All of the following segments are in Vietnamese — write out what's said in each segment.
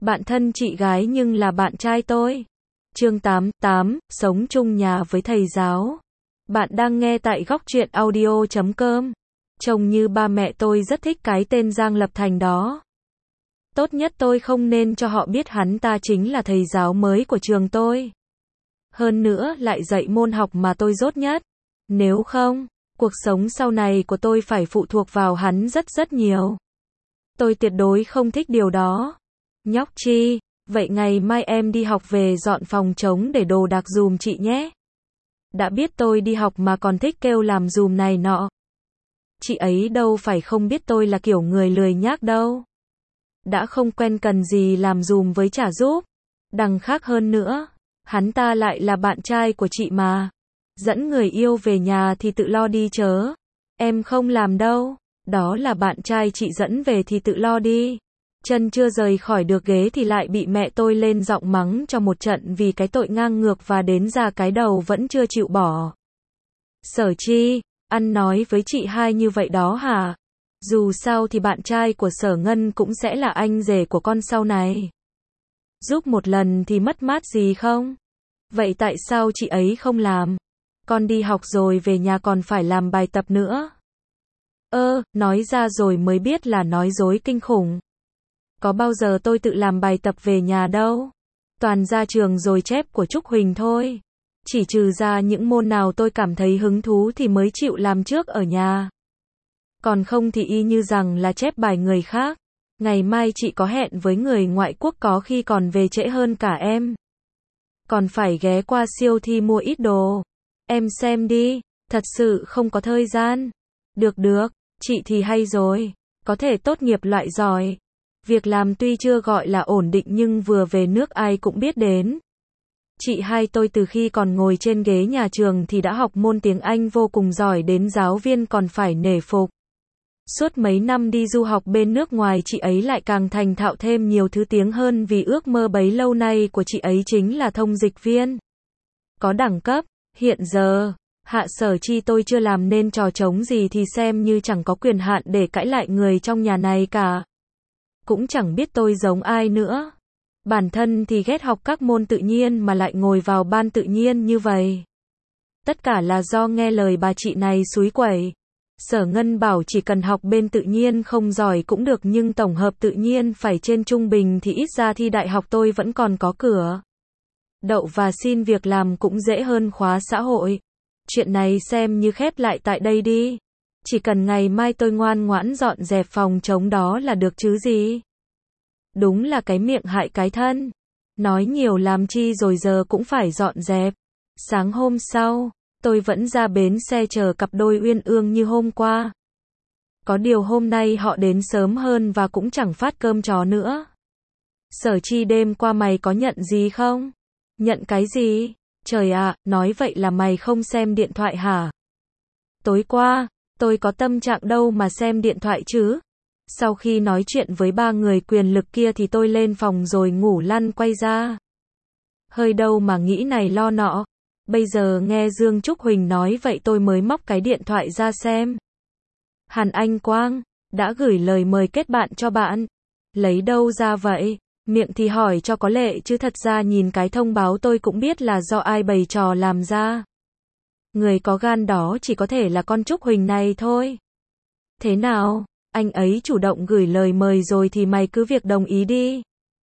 Bạn thân chị gái nhưng là bạn trai tôi. Chương 88, sống chung nhà với thầy giáo. Bạn đang nghe tại góc truyện audio.com. Trông như ba mẹ tôi rất thích cái tên Giang Lập Thành đó. Tốt nhất tôi không nên cho họ biết hắn ta chính là thầy giáo mới của trường tôi. Hơn nữa lại dạy môn học mà tôi dốt nhất. Nếu không, cuộc sống sau này của tôi phải phụ thuộc vào hắn rất nhiều. Tôi tuyệt đối không thích điều đó. Nhóc Chi, vậy ngày mai em đi học về dọn phòng trống để đồ đạc giùm chị nhé. Đã biết tôi đi học mà còn thích kêu làm giùm này nọ. Chị ấy đâu phải không biết tôi là kiểu người lười nhác đâu. Đã không quen cần gì làm giùm với chả giúp. Đằng khác hơn nữa, hắn ta lại là bạn trai của chị mà. Dẫn người yêu về nhà thì tự lo đi chớ. Em không làm đâu. Đó là bạn trai chị dẫn về thì tự lo đi. Chân chưa rời khỏi được ghế thì lại bị mẹ tôi lên giọng mắng cho một trận vì cái tội ngang ngược và đến già cái đầu vẫn chưa chịu bỏ. Sở Chi, ăn nói với chị hai như vậy đó hả? Dù sao thì bạn trai của Sở Ngân cũng sẽ là anh rể của con sau này. Giúp một lần thì mất mát gì không? Vậy tại sao chị ấy không làm? Con đi học rồi về nhà còn phải làm bài tập nữa. Nói ra rồi mới biết là nói dối kinh khủng. Có bao giờ tôi tự làm bài tập về nhà đâu. Toàn ra trường rồi chép của Trúc Huỳnh thôi. Chỉ trừ ra những môn nào tôi cảm thấy hứng thú thì mới chịu làm trước ở nhà. Còn không thì y như rằng là chép bài người khác. Ngày mai chị có hẹn với người ngoại quốc có khi còn về trễ hơn cả em. Còn phải ghé qua siêu thị mua ít đồ. Em xem đi, thật sự không có thời gian. Được, chị thì hay rồi. Có thể tốt nghiệp loại giỏi. Việc làm tuy chưa gọi là ổn định nhưng vừa về nước ai cũng biết đến. Chị hai tôi từ khi còn ngồi trên ghế nhà trường thì đã học môn tiếng Anh vô cùng giỏi đến giáo viên còn phải nể phục. Suốt mấy năm đi du học bên nước ngoài chị ấy lại càng thành thạo thêm nhiều thứ tiếng hơn vì ước mơ bấy lâu nay của chị ấy chính là thông dịch viên. Có đẳng cấp, hiện giờ, Hạ Sở Chi tôi chưa làm nên trò trống gì thì xem như chẳng có quyền hạn để cãi lại người trong nhà này cả. Cũng chẳng biết tôi giống ai nữa. Bản thân thì ghét học các môn tự nhiên mà lại ngồi vào ban tự nhiên như vậy. Tất cả là do nghe lời bà chị này xúi quẩy. Sở Ngân bảo chỉ cần học bên tự nhiên không giỏi cũng được nhưng tổng hợp tự nhiên phải trên trung bình thì ít ra thi đại học tôi vẫn còn có cửa. Đậu và xin việc làm cũng dễ hơn khóa xã hội. Chuyện này xem như khép lại tại đây đi. Chỉ cần ngày mai tôi ngoan ngoãn dọn dẹp phòng trống đó là được chứ gì. Đúng là cái miệng hại cái thân. Nói nhiều làm chi rồi giờ cũng phải dọn dẹp. Sáng hôm sau, tôi vẫn ra bến xe chờ cặp đôi uyên ương như hôm qua. Có điều hôm nay họ đến sớm hơn và cũng chẳng phát cơm chó nữa. Sở Chi đêm qua mày có nhận gì không? Nhận cái gì? Trời ạ, nói vậy là mày không xem điện thoại hả? Tối qua, tôi có tâm trạng đâu mà xem điện thoại chứ. Sau khi nói chuyện với ba người quyền lực kia thì tôi lên phòng rồi ngủ lăn quay ra. Hơi đâu mà nghĩ này lo nọ. Bây giờ nghe Dương Trúc Huỳnh nói vậy tôi mới móc cái điện thoại ra xem. Hàn Anh Quang, đã gửi lời mời kết bạn cho bạn. Lấy đâu ra vậy? Miệng thì hỏi cho có lệ chứ thật ra nhìn cái thông báo tôi cũng biết là do ai bày trò làm ra. Người có gan đó chỉ có thể là con Trúc Huỳnh này thôi. Thế nào? Anh ấy chủ động gửi lời mời rồi thì mày cứ việc đồng ý đi.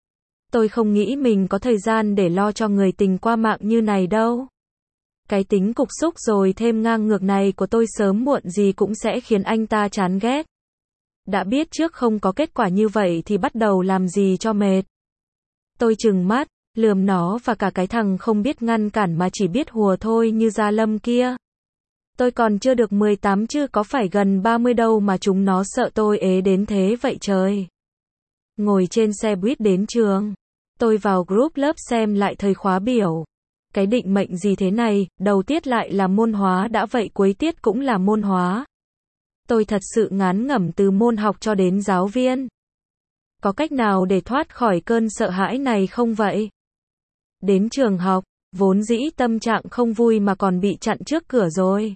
Tôi không nghĩ mình có thời gian để lo cho người tình qua mạng như này đâu. Cái tính cục xúc rồi thêm ngang ngược này của tôi sớm muộn gì cũng sẽ khiến anh ta chán ghét. Đã biết trước không có kết quả như vậy thì bắt đầu làm gì cho mệt. Tôi trừng mắt, lườm nó và cả cái thằng không biết ngăn cản mà chỉ biết hùa thôi như Gia Lâm kia. Tôi còn chưa được 18 chứ có phải gần 30 đâu mà chúng nó sợ tôi ế đến thế vậy trời. Ngồi trên xe buýt đến trường, tôi vào group lớp xem lại thời khóa biểu. Cái định mệnh gì thế này, đầu tiết lại là môn hóa đã vậy cuối tiết cũng là môn hóa. Tôi thật sự ngán ngẩm từ môn học cho đến giáo viên. Có cách nào để thoát khỏi cơn sợ hãi này không vậy? Đến trường học, vốn dĩ tâm trạng không vui mà còn bị chặn trước cửa rồi.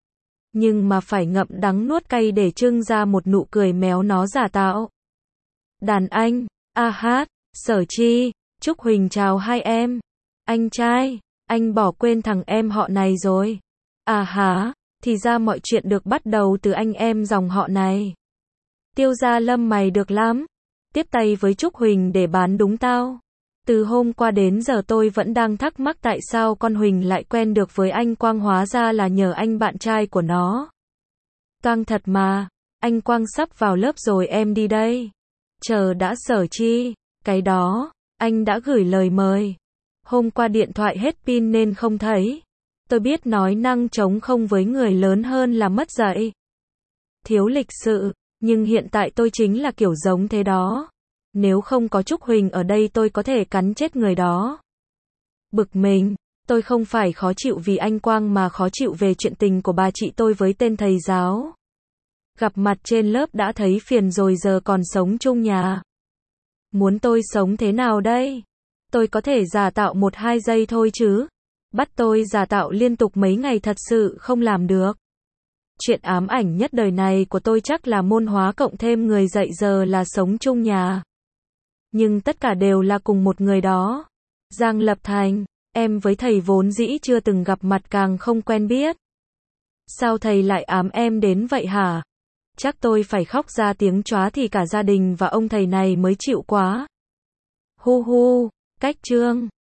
Nhưng mà phải ngậm đắng nuốt cay để trưng ra một nụ cười méo nó giả tạo. Đàn anh, a hát, Sở Chi, Trúc Huỳnh chào hai em. Anh trai, anh bỏ quên thằng em họ này rồi. À hả, thì ra mọi chuyện được bắt đầu từ anh em dòng họ này. Tiêu Gia Lâm mày được lắm. Tiếp tay với Trúc Huỳnh để bán đúng tao. Từ hôm qua đến giờ tôi vẫn đang thắc mắc tại sao con Huỳnh lại quen được với anh Quang, hóa ra là nhờ anh bạn trai của nó. Toang thật mà, anh Quang sắp vào lớp rồi, em đi đây. Chờ đã Sở Chi, cái đó, anh đã gửi lời mời. Hôm qua điện thoại hết pin nên không thấy. Tôi biết nói năng trống không với người lớn hơn là mất dạy. Thiếu lịch sự, nhưng hiện tại tôi chính là kiểu giống thế đó. Nếu không có Trúc Huỳnh ở đây tôi có thể cắn chết người đó. Bực mình, tôi không phải khó chịu vì anh Quang mà khó chịu về chuyện tình của bà chị tôi với tên thầy giáo. Gặp mặt trên lớp đã thấy phiền rồi giờ còn sống chung nhà. Muốn tôi sống thế nào đây? Tôi có thể giả tạo 1-2 giây thôi chứ. Bắt tôi giả tạo liên tục mấy ngày thật sự không làm được. Chuyện ám ảnh nhất đời này của tôi chắc là môn hóa cộng thêm người dạy giờ là sống chung nhà. Nhưng tất cả đều là cùng một người đó. Giang Lập Thành, em với thầy vốn dĩ chưa từng gặp mặt càng không quen biết. Sao thầy lại ám em đến vậy hả? Chắc tôi phải khóc ra tiếng chóa thì cả gia đình và ông thầy này mới chịu quá. Hu hu, cách chương.